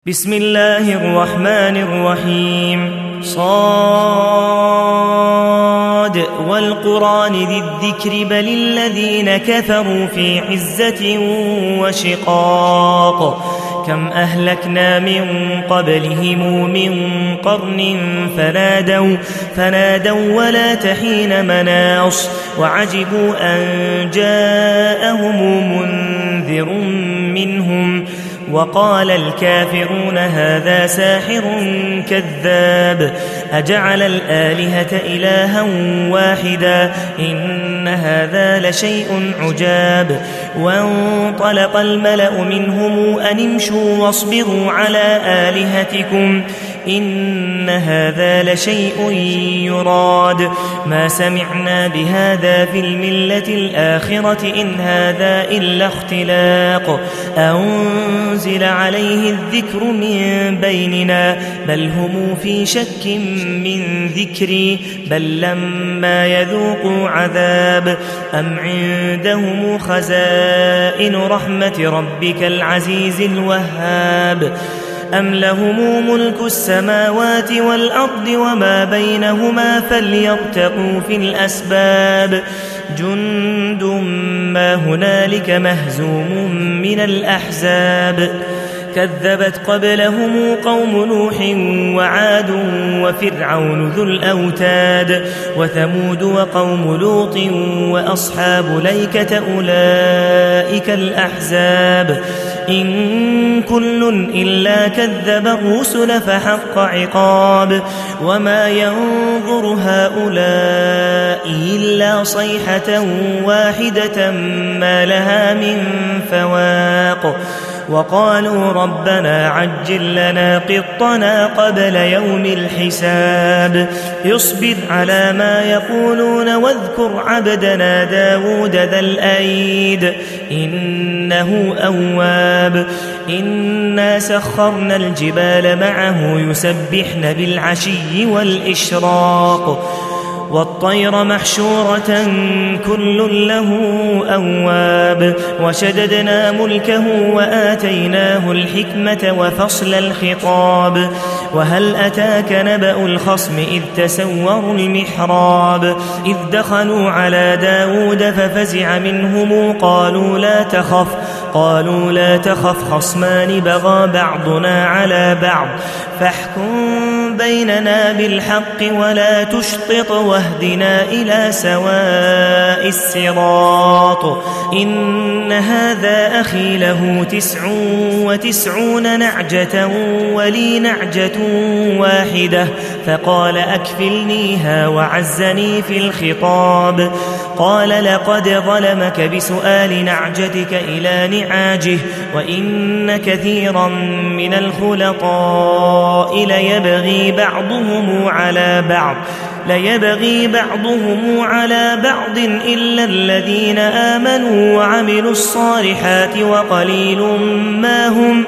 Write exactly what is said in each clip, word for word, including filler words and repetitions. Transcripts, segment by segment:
بسم الله الرحمن الرحيم. صاد والقرآن ذي الذكر بل الذين كفروا في عزة وشقاق كم أهلكنا من قبلهم من قرن فنادوا, فنادوا ولا تحين مناص وعجبوا أن جاءهم منذر منهم وقال الكافرون هذا ساحر كذاب أجعل الآلهة إلها واحدا إن هذا لشيء عجاب. وانطلق الملأ منهم أن امشوا واصبروا على آلهتكم إن هذا لشيء يراد ما سمعنا بهذا في الملة الآخرة إن هذا إلا اختلاق أنزل عليه الذكر من بيننا بل هم في شك من ذكري بل لما يذوقوا عذاب أم عندهم خزائن رحمة ربك العزيز الوهاب أم لهم ملك السماوات والأرض وما بينهما فليرتقوا في الأسباب جند ما هنالك مهزوم من الأحزاب كذبت قبلهم قوم نوح وعاد وفرعون ذو الأوتاد وثمود وقوم لوط وأصحاب ليكة أولئك الأحزاب إن كل إلا كذب الرسل فحق عقاب وما ينظر هؤلاء إلا صيحة واحدة ما لها من فواق وقالوا ربنا عجل لنا قطنا قبل يوم الحساب اصبر على ما يقولون واذكر عبدنا داود ذا الأيد إنه أواب إنا سخرنا الجبال معه يسبحن بالعشي والإشراق والطير محشورة كل له أواب وشددنا ملكه وآتيناه الحكمة وفصل الخطاب وهل أتاك نبأ الخصم إذ تسوروا المحراب إذ دخلوا على داود ففزع منهم قالوا لا تخف قالوا لا تخف خصمان بغى بعضنا على بعض فاحكم بيننا بالحق ولا تشطط واهدنا إلى سواء الصراط إن هذا أخي له تسع وتسعون نعجة ولي نعجة واحدة فقال أكفلنيها وعزني في الخطاب قال لقد ظلمك بسؤال نعجتك إلى نعاجه وإن كثيرا من الخلطاء ليبغي بعضهم على بعض ليبغي بعضهم على بعض إلا الذين آمنوا وعملوا الصالحات وقليل ما هم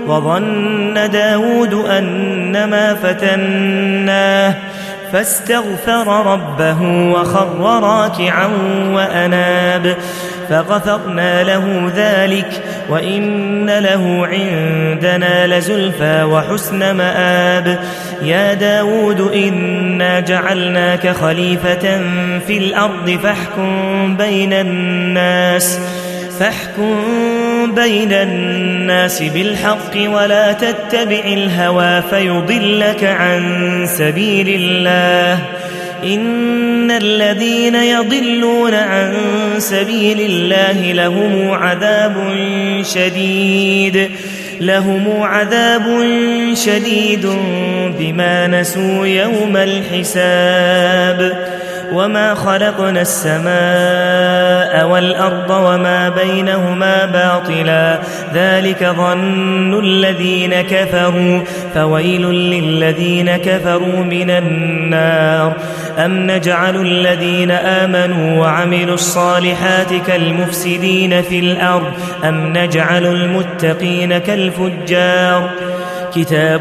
وظن داود أنما فتناه فاستغفر ربه وخر راكعا وأناب فغفرنا له ذلك وإن له عندنا لزلفى وحسن مآب يا داود إنا جعلناك خليفة في الأرض فاحكم بين الناس فاحكم بين الناس بالحق ولا تتبع الهوى فيضلك عن سبيل الله إن الذين يضلون عن سبيل الله لهم عذاب شديد لهم عذاب شديد بما نسوا يوم الحساب وما خلقنا السماء والأرض وما بينهما باطلا ذلك ظن الذين كفروا فويل للذين كفروا من النار أم نجعل الذين آمنوا وعملوا الصالحات كالمفسدين في الأرض أم نجعل المتقين كالفجار كتاب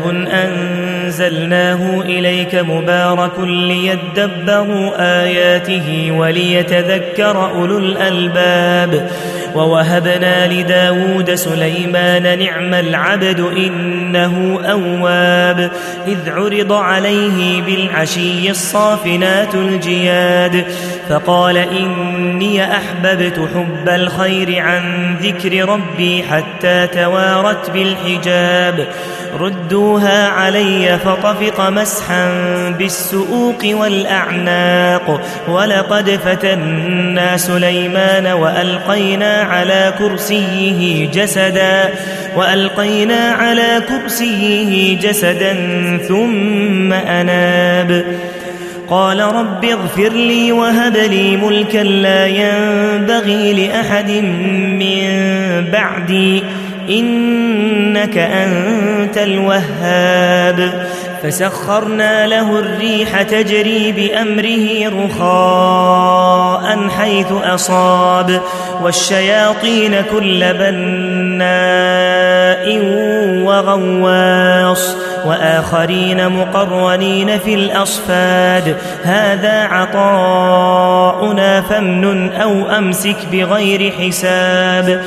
أنزلناه إليك مبارك ليدبروا آياته وليتذكر أولو الألباب ووهبنا لداود سليمان نعم العبد إنه أواب إذ عرض عليه بالعشي الصافنات الجياد فقال إني أحببت حب الخير عن ذكر ربي حتى توارت بالحجاب ردوها علي فطفق مسحا بالسؤوق والأعناق ولقد فتنا سليمان وألقينا على كرسيه جسدا وألقينا على كرسيه جسدا ثم أناب قال رب اغفر لي وهب لي ملكا لا ينبغي لأحد من بعدي إنك أنت الوهاب فسخرنا له الريح تجري بأمره رخاء حيث أصاب والشياطين كل بناء وغواص وآخرين مقرنين في الأصفاد هذا عطاؤنا فامنن أو أمسك بغير حساب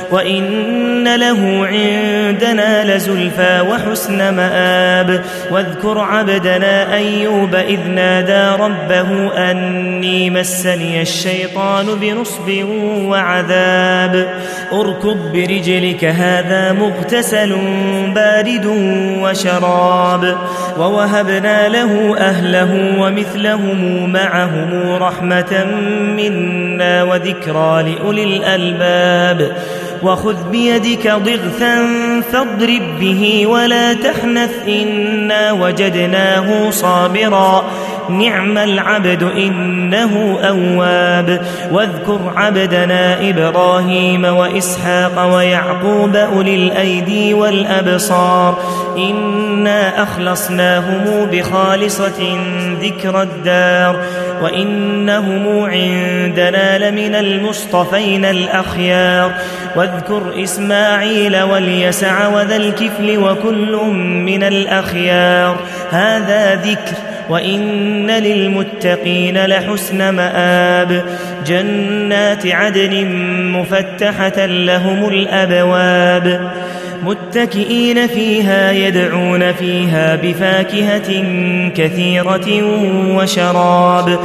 وإن له عندنا لزلفى وحسن مآب واذكر عبدنا أيوب إذ نادى ربه أني مسني الشيطان بنصب وعذاب اركض برجلك هذا مغتسل بارد وشراب ووهبنا له أهله ومثلهم معهم رحمة منا وذكرى لأولي الألباب وخذ بيدك ضغثا فاضرب به ولا تحنث إنا وجدناه صابرا نعم العبد إنه أواب واذكر عبدنا إبراهيم وإسحاق ويعقوب أولي الأيدي والأبصار إنا أخلصناهم بخالصة ذكر الدار وإنهم عندنا لمن المصطفين الأخيار واذكر إسماعيل واليسع وذا الكفل وكل من الأخيار هذا ذكر وإن للمتقين لحسن مآب جنات عدن مفتحة لهم الأبواب متكئين فيها يدعون فيها بفاكهة كثيرة وشراب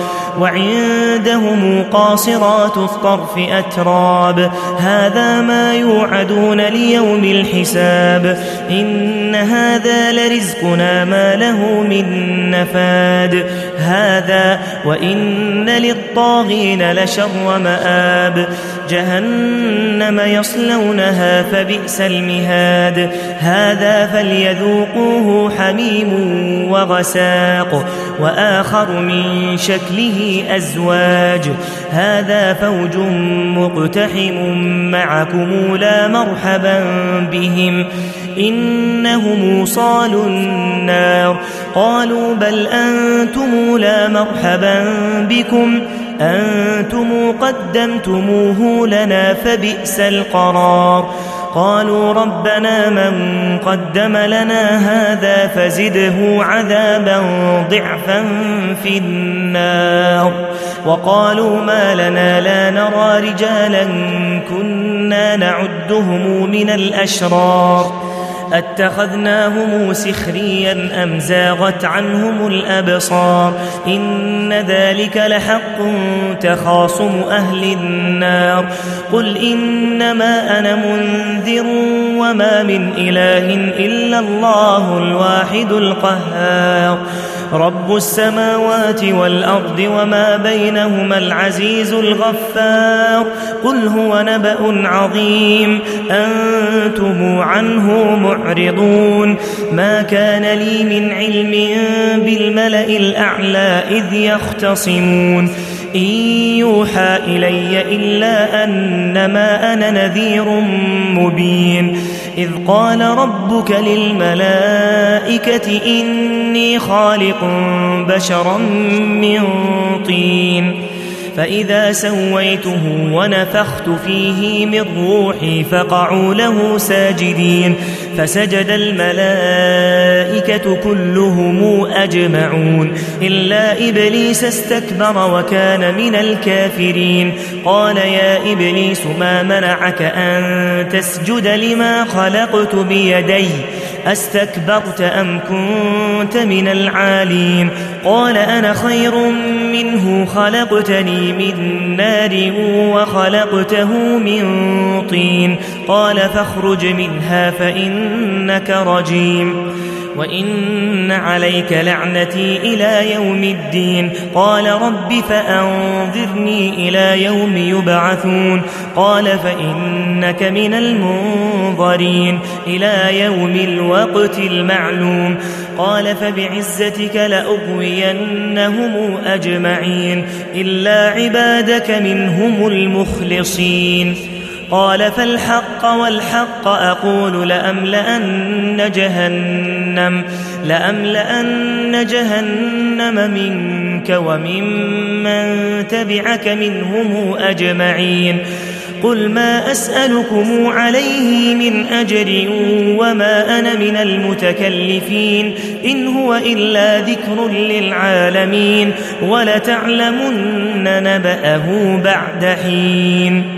وعندهم قاصرات الطرف أتراب هذا ما يوعدون ليوم الحساب إن هذا لرزقنا ما له من نفاد هذا وإن للطاغين لشر مآب جهنم يصلونها فبئس المهاد هذا فليذوقوه حميم وغساق وآخر من شكله أزواج هذا فوج مقتحم معكم لا مرحبا بهم إنهم صالوا النار قالوا بل أنتم لا مرحبا بكم أنتم قدمتموه لنا فبئس القرار قالوا ربنا من قدم لنا هذا فزده عذابا ضعفا في النار وقالوا ما لنا لا نرى رجالا كنا نعدهم من الأشرار أتخذناهم سخريا أم زاغت عنهم الأبصار إن ذلك لحق تخاصم أهل النار قل إنما أنا منذر وما من إله إلا الله الواحد القهار رب السماوات والأرض وما بينهما العزيز الغفار قل هو نبأ عظيم أنتم عنه معرضون ما كان لي من علم بالملأ الأعلى إذ يختصمون إن يوحى إلي إلا أنما أنا نذير مبين إذ قال ربك للملائكة إني خالق بشرا من طين فإذا سويته ونفخت فيه من روحي فقعوا له ساجدين فسجد الملائكة الملائكة كلهم أجمعون إلا إبليس استكبر وكان من الكافرين قال يا إبليس ما منعك أن تسجد لما خلقت بيدي أستكبرت أم كنت من العالين قال أنا خير منه خلقتني من نار وخلقته من طين قال فاخرج منها فإنك رجيم وإن عليك لعنتي إلى يوم الدين قال رب فأنظرني إلى يوم يبعثون قال فإنك من المنظرين إلى يوم الوقت المعلوم قال فبعزتك لأغوينهم أجمعين إلا عبادك منهم المخلصين قال فالحق والحق أقول لأملأن جهنم, لأملأن جهنم منك وممن تبعك منهم أجمعين قل ما أسألكم عليه من أجر وما أنا من المتكلفين إن هو إلا ذكر للعالمين ولتعلمن نبأه بعد حين